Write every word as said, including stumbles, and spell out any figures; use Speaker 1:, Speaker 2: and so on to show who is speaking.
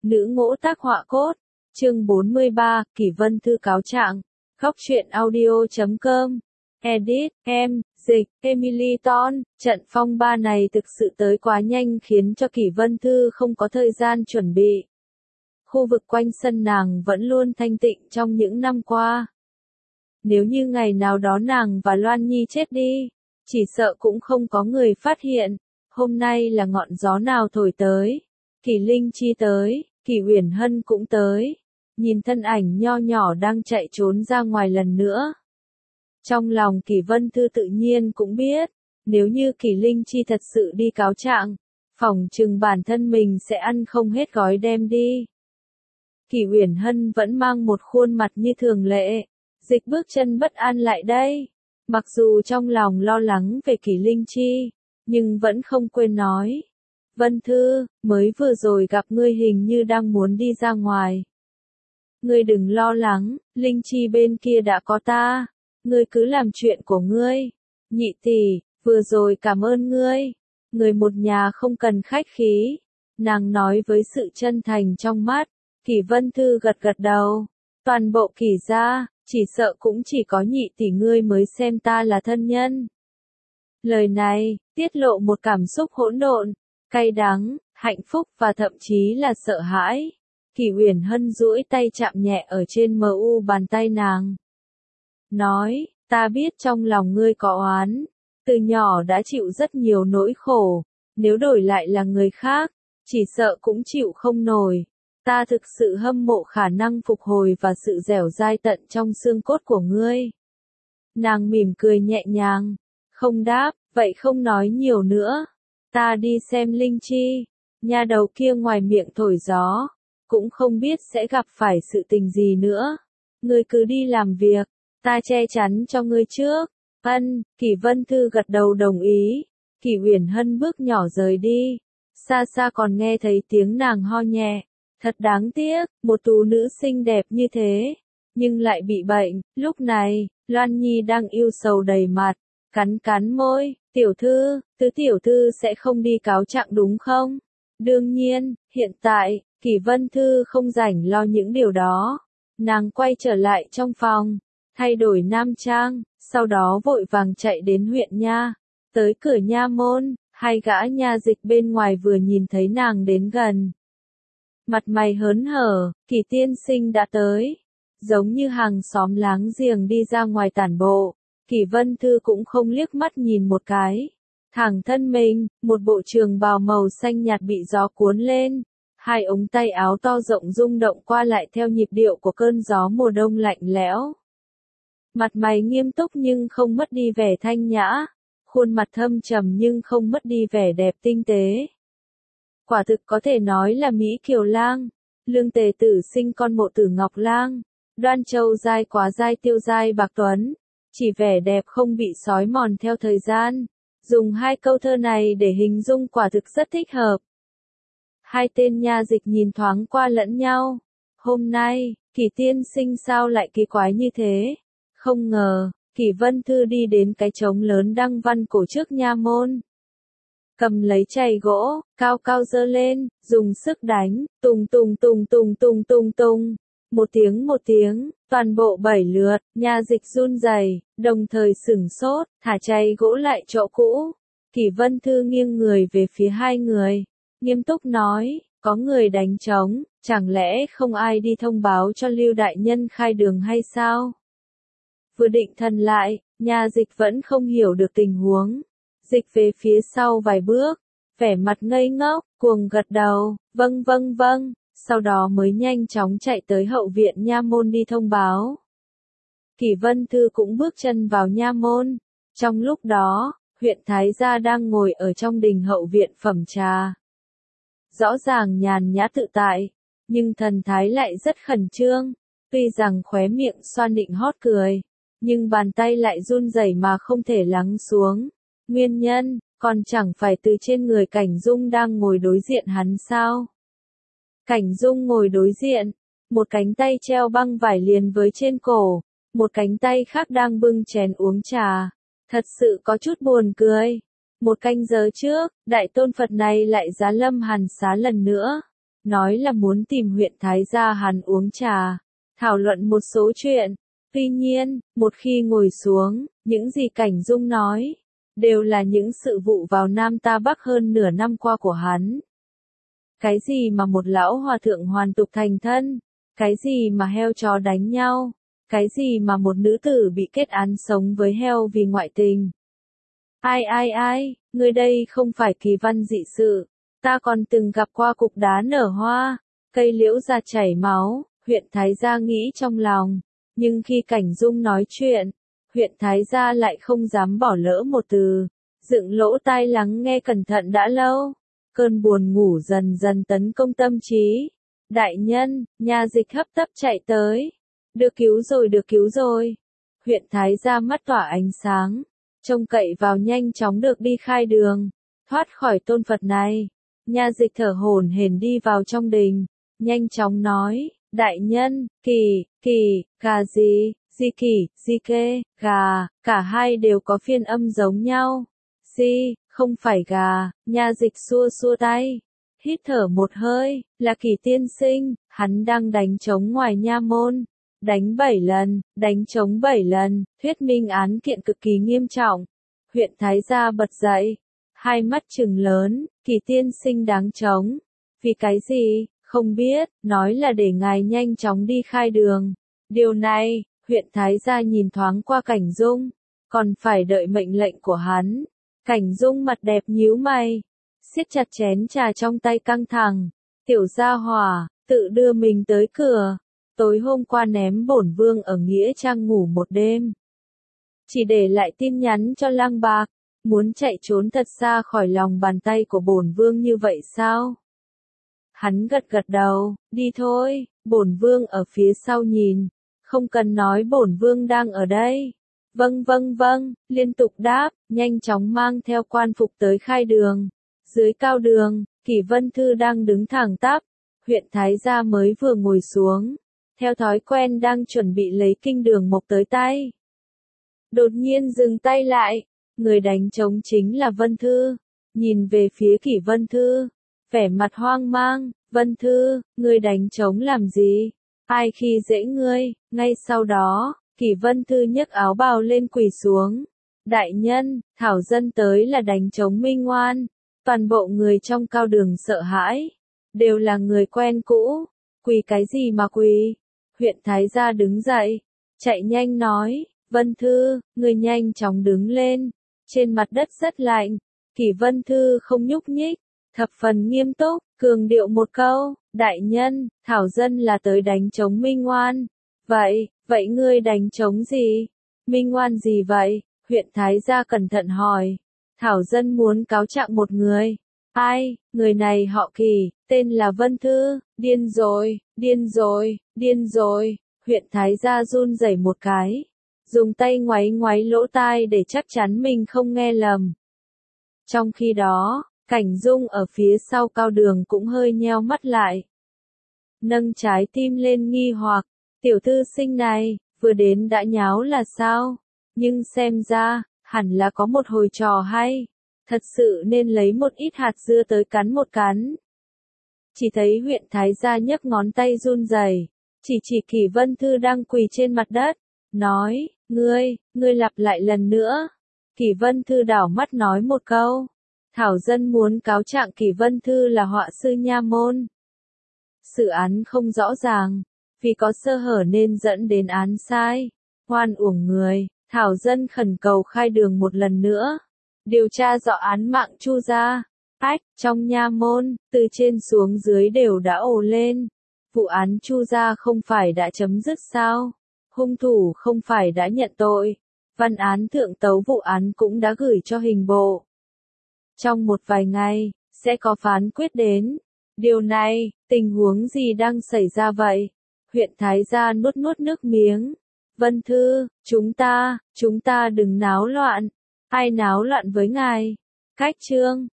Speaker 1: Nữ ngỗ tác họa cốt. Chương bốn mươi ba, Kỷ Vân Thư cáo trạng. Góc truyện audio chấm com. Edit, em, dịch, Emily Ton. Trận phong ba này thực sự tới quá nhanh khiến cho Kỷ Vân Thư không có thời gian chuẩn bị. Khu vực quanh sân nàng vẫn luôn thanh tịnh trong những năm qua. Nếu như ngày nào đó nàng và Loan Nhi chết đi, chỉ sợ cũng không có người phát hiện. Hôm nay là ngọn gió nào thổi tới. Kỷ Linh Chi tới, Kỷ Uyển Hân cũng tới. Nhìn thân ảnh nho nhỏ đang chạy trốn ra ngoài lần nữa. Trong lòng Kỷ Vân Thư tự nhiên cũng biết, nếu như Kỷ Linh Chi thật sự đi cáo trạng, phỏng chừng bản thân mình sẽ ăn không hết gói đem đi. Kỷ Uyển Hân vẫn mang một khuôn mặt như thường lệ, dịch bước chân bất an lại đây. Mặc dù trong lòng lo lắng về Kỷ Linh Chi, nhưng vẫn không quên nói. Vân Thư, mới vừa rồi gặp ngươi hình như đang muốn đi ra ngoài. Ngươi đừng lo lắng, Linh Chi bên kia đã có ta. Ngươi cứ làm chuyện của ngươi. Nhị tỷ, vừa rồi cảm ơn ngươi. Người một nhà không cần khách khí. Nàng nói với sự chân thành trong mắt. Kỷ Vân Thư gật gật đầu. Toàn bộ Kỷ gia, chỉ sợ cũng chỉ có nhị tỷ ngươi mới xem ta là thân nhân. Lời này, tiết lộ một cảm xúc hỗn độn, cay đắng, hạnh phúc và thậm chí là sợ hãi. Kỷ Uyển Hân duỗi tay chạm nhẹ ở trên mờ u bàn tay nàng. Nói, ta biết trong lòng ngươi có oán, từ nhỏ đã chịu rất nhiều nỗi khổ, nếu đổi lại là người khác, chỉ sợ cũng chịu không nổi. Ta thực sự hâm mộ khả năng phục hồi và sự dẻo dai tận trong xương cốt của ngươi. Nàng mỉm cười nhẹ nhàng, không đáp, vậy không nói nhiều nữa. Ta đi xem Linh Chi, nha đầu kia ngoài miệng thổi gió, cũng không biết sẽ gặp phải sự tình gì nữa. Ngươi cứ đi làm việc, ta che chắn cho ngươi trước. Ân, Kỷ Vân Thư gật đầu đồng ý. Kỷ Uyển Hân bước nhỏ rời đi. Xa xa còn nghe thấy tiếng nàng ho nhẹ. Thật đáng tiếc, một tú nữ xinh đẹp như thế, nhưng lại bị bệnh. Lúc này, Loan Nhi đang yêu sầu đầy mặt, cắn cắn môi. Tiểu thư, tứ tiểu thư sẽ không đi cáo trạng đúng không? Đương nhiên, hiện tại, Kỷ Vân Thư không rảnh lo những điều đó. Nàng quay trở lại trong phòng, thay đổi nam trang, sau đó vội vàng chạy đến huyện nha. Tới cửa nha môn, hai gã nha dịch bên ngoài vừa nhìn thấy nàng đến gần. Mặt mày hớn hở, Kỷ tiên sinh đã tới. Giống như hàng xóm láng giềng đi ra ngoài tản bộ. Kỷ Vân Thư cũng không liếc mắt nhìn một cái. Thẳng thân mình, một bộ trường bào màu xanh nhạt bị gió cuốn lên. Hai ống tay áo to rộng rung động qua lại theo nhịp điệu của cơn gió mùa đông lạnh lẽo. Mặt mày nghiêm túc nhưng không mất đi vẻ thanh nhã. Khuôn mặt thâm trầm nhưng không mất đi vẻ đẹp tinh tế. Quả thực có thể nói là Mỹ Kiều Lang. Lương Tề Tử sinh con Mộ Tử Ngọc Lang. Đoan Châu giai quá giai tiêu giai bạc tuấn. Chỉ vẻ đẹp không bị xói mòn theo thời gian. Dùng hai câu thơ này để hình dung quả thực rất thích hợp. Hai tên nha dịch nhìn thoáng qua lẫn nhau. Hôm nay, Kỷ tiên sinh sao lại kỳ quái như thế? Không ngờ, Kỷ Vân Thư đi đến cái trống lớn đăng văn cổ trước nha môn. Cầm lấy chày gỗ, cao cao giơ lên, dùng sức đánh, tùng tùng tùng tùng tùng tùng tùng. Một tiếng một tiếng, toàn bộ bảy lượt, nha dịch run rẩy, đồng thời sửng sốt, thả chày gỗ lại chỗ cũ. Kỷ Vân Thư nghiêng người về phía hai người, nghiêm túc nói, có người đánh trống, chẳng lẽ không ai đi thông báo cho Lưu đại nhân khai đường hay sao? Vừa định thần lại, nha dịch vẫn không hiểu được tình huống. Dịch về phía sau vài bước, vẻ mặt ngây ngốc, cuồng gật đầu, vâng vâng vâng. Sau đó mới nhanh chóng chạy tới hậu viện nha môn đi thông báo. Kỷ Vân Thư cũng bước chân vào nha môn. Trong lúc đó, huyện Thái Gia đang ngồi ở trong đình hậu viện phẩm trà. Rõ ràng nhàn nhã tự tại, nhưng thần thái lại rất khẩn trương. Tuy rằng khóe miệng xoa nịnh hót cười, nhưng bàn tay lại run rẩy mà không thể lắng xuống. Nguyên nhân, còn chẳng phải từ trên người Cảnh Dung đang ngồi đối diện hắn sao? Cảnh Dung ngồi đối diện, một cánh tay treo băng vải liền với trên cổ, một cánh tay khác đang bưng chén uống trà. Thật sự có chút buồn cười. Một canh giờ trước, Đại Tôn Phật này lại giá lâm Hàn Xá lần nữa. nói là muốn tìm huyện Thái gia hắn uống trà, thảo luận một số chuyện. Tuy nhiên, một khi ngồi xuống, những gì Cảnh Dung nói, đều là những sự vụ vào Nam ta Bắc hơn nửa năm qua của hắn. Cái gì mà một lão hòa thượng hoàn tục thành thân, cái gì mà heo chó đánh nhau, cái gì mà một nữ tử bị kết án sống với heo vì ngoại tình. Ai ai ai, người đây không phải kỳ văn dị sự, ta còn từng gặp qua cục đá nở hoa, cây liễu ra chảy máu, huyện Thái gia nghĩ trong lòng, nhưng khi Cảnh Dung nói chuyện, huyện Thái gia lại không dám bỏ lỡ một từ, dựng lỗ tai lắng nghe cẩn thận đã lâu. Cơn buồn ngủ dần dần tấn công tâm trí. Đại nhân, nhà dịch hấp tấp chạy tới. Được cứu rồi, được cứu rồi. Huyện Thái gia mắt tỏa ánh sáng, trông cậy vào nhanh chóng được đi khai đường, thoát khỏi tôn Phật này. Nhà dịch thở hổn hển đi vào trong đình, nhanh chóng nói, đại nhân, kỳ, kỳ, gà gì, di kỳ, di kê, gà, cả hai đều có phiên âm giống nhau. Di, không phải gà, nhà dịch xua xua tay, hít thở một hơi, là Kỳ tiên sinh, hắn đang đánh trống ngoài nha môn, đánh bảy lần, đánh trống bảy lần, thuyết minh án kiện cực kỳ nghiêm trọng. Huyện Thái gia bật dậy, hai mắt trừng lớn, Kỳ tiên sinh đáng trống, vì cái gì, không biết, nói là để ngài nhanh chóng đi khai đường. Điều này, huyện Thái gia nhìn thoáng qua Cảnh Dung, còn phải đợi mệnh lệnh của hắn. Cảnh Dung mặt đẹp nhíu mày, siết chặt chén trà trong tay căng thẳng, tiểu gia hỏa, tự đưa mình tới cửa, tối hôm qua ném bổn vương ở nghĩa trang ngủ một đêm. Chỉ để lại tin nhắn cho Lăng Bạc, muốn chạy trốn thật xa khỏi lòng bàn tay của bổn vương như vậy sao? Hắn gật gật đầu, đi thôi, bổn vương ở phía sau nhìn, không cần nói bổn vương đang ở đây. Vâng vâng vâng, liên tục đáp, nhanh chóng mang theo quan phục tới khai đường. Dưới cao đường, Kỷ Vân Thư đang đứng thẳng tắp, huyện Thái gia mới vừa ngồi xuống, theo thói quen đang chuẩn bị lấy kinh đường mộc tới tay. Đột nhiên dừng tay lại, người đánh trống chính là Vân Thư, nhìn về phía Kỷ Vân Thư, vẻ mặt hoang mang, Vân Thư, ngươi đánh trống làm gì? Ai khi dễ ngươi? Ngay sau đó, Kỷ Vân Thư nhấc áo bào lên quỳ xuống. Đại nhân, thảo dân tới là đánh trống minh ngoan. Toàn bộ người trong cao đường sợ hãi. Đều là người quen cũ. Quỳ cái gì mà quỳ? Huyện Thái gia đứng dậy. Chạy nhanh nói, Vân Thư, người nhanh chóng đứng lên. Trên mặt đất rất lạnh. Kỷ Vân Thư không nhúc nhích. Thập phần nghiêm túc, cường điệu một câu. Đại nhân, thảo dân là tới đánh trống minh ngoan. Vậy, vậy ngươi đánh trống gì? Minh ngoan gì vậy? Huyện Thái gia cẩn thận hỏi. Thảo dân muốn cáo trạng một người. Ai? Người này họ Kỳ, tên là Vân Thư. Điên rồi, điên rồi, điên rồi. Huyện Thái gia run rẩy một cái, dùng tay ngoáy ngoáy lỗ tai để chắc chắn mình không nghe lầm. Trong khi đó, Cảnh Dung ở phía sau cao đường cũng hơi nheo mắt lại, nâng trái tim lên nghi hoặc. Tiểu thư sinh này, vừa đến đã nháo là sao? Nhưng xem ra, hẳn là có một hồi trò hay. Thật sự nên lấy một ít hạt dưa tới cắn một cắn. Chỉ thấy huyện Thái gia nhấc ngón tay run rẩy, chỉ chỉ Kỷ Vân Thư đang quỳ trên mặt đất, nói, ngươi, ngươi lặp lại lần nữa. Kỷ Vân Thư đảo mắt nói một câu, thảo dân muốn cáo trạng Kỷ Vân Thư là họa sư nha môn. Sự án không rõ ràng, vì có sơ hở nên dẫn đến án sai, oan uổng người, thảo dân khẩn cầu khai đường một lần nữa, điều tra rõ án mạng Chu gia. Ách, trong nha môn, từ trên xuống dưới đều đã ồ lên. Vụ án Chu gia không phải đã chấm dứt sao? Hung thủ không phải đã nhận tội. Văn án thượng tấu vụ án cũng đã gửi cho hình bộ. Trong một vài ngày, sẽ có phán quyết đến. Điều này, tình huống gì đang xảy ra vậy? Huyện Thái gia nuốt nuốt nước miếng. Vân Thư, chúng ta, chúng ta đừng náo loạn. Ai náo loạn với ngài? Cách chương.